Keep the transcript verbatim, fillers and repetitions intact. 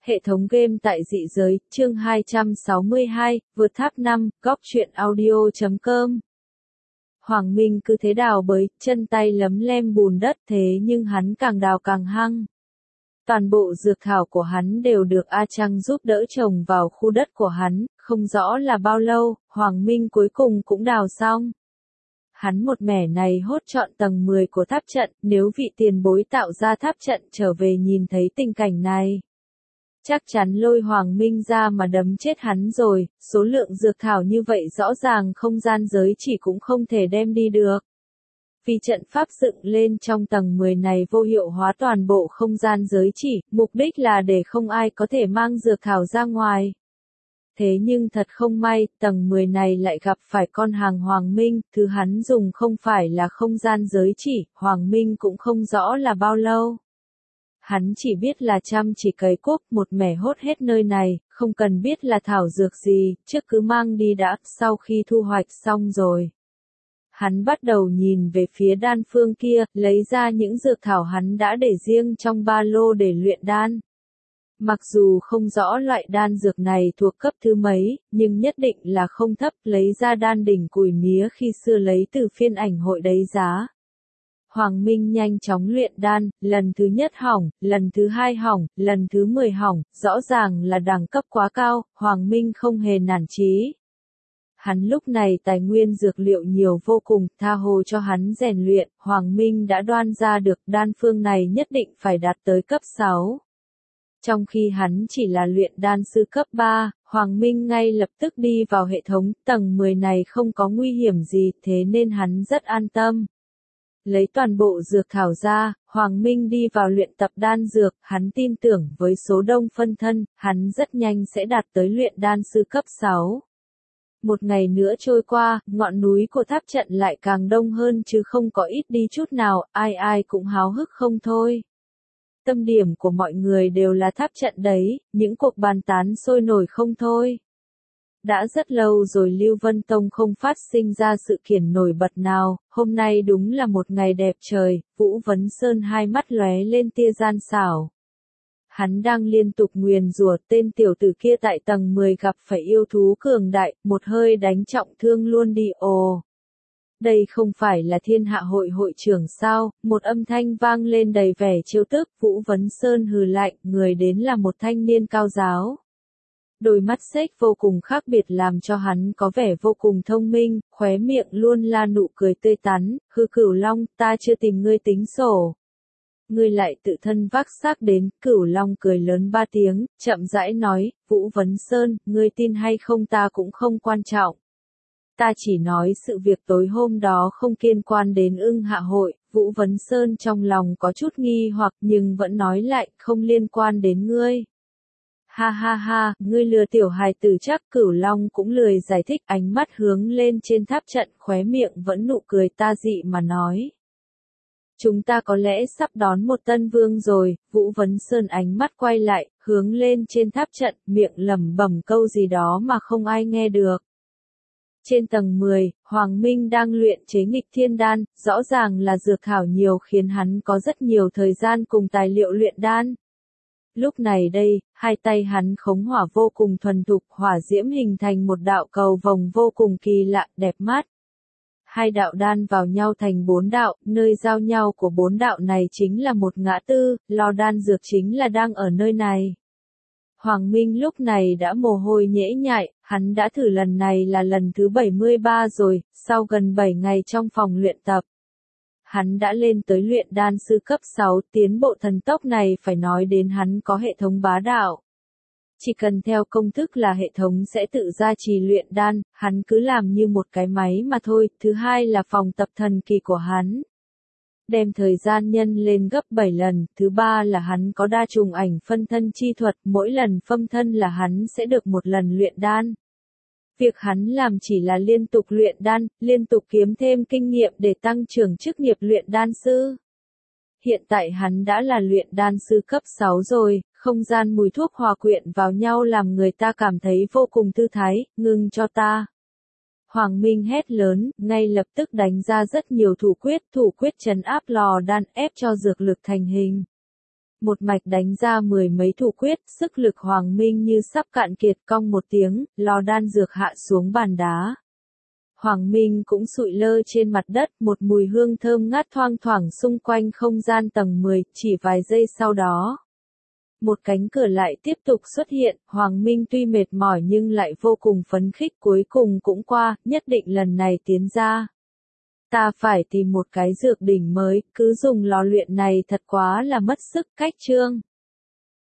Hệ thống game tại dị giới, chương hai trăm sáu mươi hai, vượt tháp năm, góc truyện audio chấm com. Hoàng Minh cứ thế đào bới, chân tay lấm lem bùn đất thế nhưng hắn càng đào càng hăng. Toàn bộ dược thảo của hắn đều được A Trăng giúp đỡ trồng vào khu đất của hắn, không rõ là bao lâu, Hoàng Minh cuối cùng cũng đào xong. Hắn một mẻ này hốt trọn tầng mười của tháp trận, nếu vị tiền bối tạo ra tháp trận trở về nhìn thấy tình cảnh này. Chắc chắn lôi Hoàng Minh ra mà đấm chết hắn rồi, số lượng dược thảo như vậy rõ ràng không gian giới chỉ cũng không thể đem đi được. Vì trận pháp dựng lên trong tầng mười này vô hiệu hóa toàn bộ không gian giới chỉ, mục đích là để không ai có thể mang dược thảo ra ngoài. Thế nhưng thật không may, tầng mười này lại gặp phải con hàng Hoàng Minh, thứ hắn dùng không phải là không gian giới chỉ, Hoàng Minh cũng không rõ là bao lâu. Hắn chỉ biết là chăm chỉ cấy cuốc một mẻ hốt hết nơi này, không cần biết là thảo dược gì, trước cứ mang đi đã, sau khi thu hoạch xong rồi. Hắn bắt đầu nhìn về phía đan phương kia, lấy ra những dược thảo hắn đã để riêng trong ba lô để luyện đan. Mặc dù không rõ loại đan dược này thuộc cấp thứ mấy, nhưng nhất định là không thấp, lấy ra đan đỉnh củi mía khi xưa lấy từ phiên ảnh hội đấy giá. Hoàng Minh nhanh chóng luyện đan, lần thứ nhất hỏng, lần thứ hai hỏng, lần thứ mười hỏng, rõ ràng là đẳng cấp quá cao, Hoàng Minh không hề nản chí. Hắn lúc này tài nguyên dược liệu nhiều vô cùng, tha hồ cho hắn rèn luyện, Hoàng Minh đã đoan ra được đan phương này nhất định phải đạt tới cấp sáu. Trong khi hắn chỉ là luyện đan sư cấp ba, Hoàng Minh ngay lập tức đi vào hệ thống, tầng mười này không có nguy hiểm gì, thế nên hắn rất an tâm. Lấy toàn bộ dược thảo ra, Hoàng Minh đi vào luyện tập đan dược, hắn tin tưởng với số đông phân thân, hắn rất nhanh sẽ đạt tới luyện đan sư cấp sáu. Một ngày nữa trôi qua, ngọn núi của tháp trận lại càng đông hơn chứ không có ít đi chút nào, ai ai cũng háo hức không thôi. Tâm điểm của mọi người đều là tháp trận đấy, những cuộc bàn tán sôi nổi không thôi. Đã rất lâu rồi Lưu Vân Tông không phát sinh ra sự kiện nổi bật nào, hôm nay đúng là một ngày đẹp trời, Vũ Vấn Sơn hai mắt lóe lên tia gian xảo. Hắn đang liên tục nguyền rủa tên tiểu tử kia tại tầng mười gặp phải yêu thú cường đại, một hơi đánh trọng thương luôn đi ồ. Đây không phải là Thiên Hạ hội hội trưởng sao, một âm thanh vang lên đầy vẻ trêu tức, Vũ Vấn Sơn hừ lạnh, người đến là một thanh niên cao giáo. Đôi mắt xếch vô cùng khác biệt làm cho hắn có vẻ vô cùng thông minh, khóe miệng luôn là nụ cười tươi tắn, hư Cửu Long, ta chưa tìm ngươi tính sổ. Ngươi lại tự thân vác xác đến, Cửu Long cười lớn ba tiếng, chậm rãi nói, Vũ Vấn Sơn, ngươi tin hay không ta cũng không quan trọng. Ta chỉ nói sự việc tối hôm đó không liên quan đến Ưng Hạ hội, Vũ Vấn Sơn trong lòng có chút nghi hoặc nhưng vẫn nói lại, không liên quan đến ngươi. Ha ha ha, ngươi lừa tiểu hài tử chắc. Cửu Long cũng lười giải thích, ánh mắt hướng lên trên tháp trận, khóe miệng vẫn nụ cười ta dị mà nói. Chúng ta có lẽ sắp đón một tân vương rồi, Vũ Vấn Sơn ánh mắt quay lại, hướng lên trên tháp trận, miệng lẩm bẩm câu gì đó mà không ai nghe được. Trên tầng mười, Hoàng Minh đang luyện chế nghịch thiên đan, rõ ràng là dược thảo nhiều khiến hắn có rất nhiều thời gian cùng tài liệu luyện đan. Lúc này đây, hai tay hắn khống hỏa vô cùng thuần thục, hỏa diễm hình thành một đạo cầu vồng vô cùng kỳ lạ, đẹp mắt. Hai đạo đan vào nhau thành bốn đạo, nơi giao nhau của bốn đạo này chính là một ngã tư, lò đan dược chính là đang ở nơi này. Hoàng Minh lúc này đã mồ hôi nhễ nhại, hắn đã thử lần này là lần thứ bảy mươi ba rồi, sau gần bảy ngày trong phòng luyện tập. Hắn đã lên tới luyện đan sư cấp sáu, tiến bộ thần tốc này phải nói đến hắn có hệ thống bá đạo. Chỉ cần theo công thức là hệ thống sẽ tự gia trì luyện đan, hắn cứ làm như một cái máy mà thôi. Thứ hai là phòng tập thần kỳ của hắn. Đem thời gian nhân lên gấp bảy lần. Thứ ba là hắn có đa trùng ảnh phân thân chi thuật, mỗi lần phân thân là hắn sẽ được một lần luyện đan. Việc hắn làm chỉ là liên tục luyện đan, liên tục kiếm thêm kinh nghiệm để tăng trưởng chức nghiệp luyện đan sư. Hiện tại hắn đã là luyện đan sư cấp sáu rồi, không gian mùi thuốc hòa quyện vào nhau làm người ta cảm thấy vô cùng thư thái, ngưng cho ta. Hoàng Minh hét lớn, ngay lập tức đánh ra rất nhiều thủ quyết, thủ quyết trấn áp lò đan ép cho dược lực thành hình. một mạch đánh ra mười mấy thủ quyết, sức lực Hoàng Minh như sắp cạn kiệt, cong một tiếng, lò đan dược hạ xuống bàn đá. Hoàng Minh cũng sụi lơ trên mặt đất, một mùi hương thơm ngát thoang thoảng xung quanh không gian tầng mười, chỉ vài giây sau đó. Một cánh cửa lại tiếp tục xuất hiện, Hoàng Minh tuy mệt mỏi nhưng lại vô cùng phấn khích, cuối cùng cũng qua, nhất định lần này tiến ra. Ta phải tìm một cái dược đỉnh mới, cứ dùng lò luyện này thật quá là mất sức, cách chương.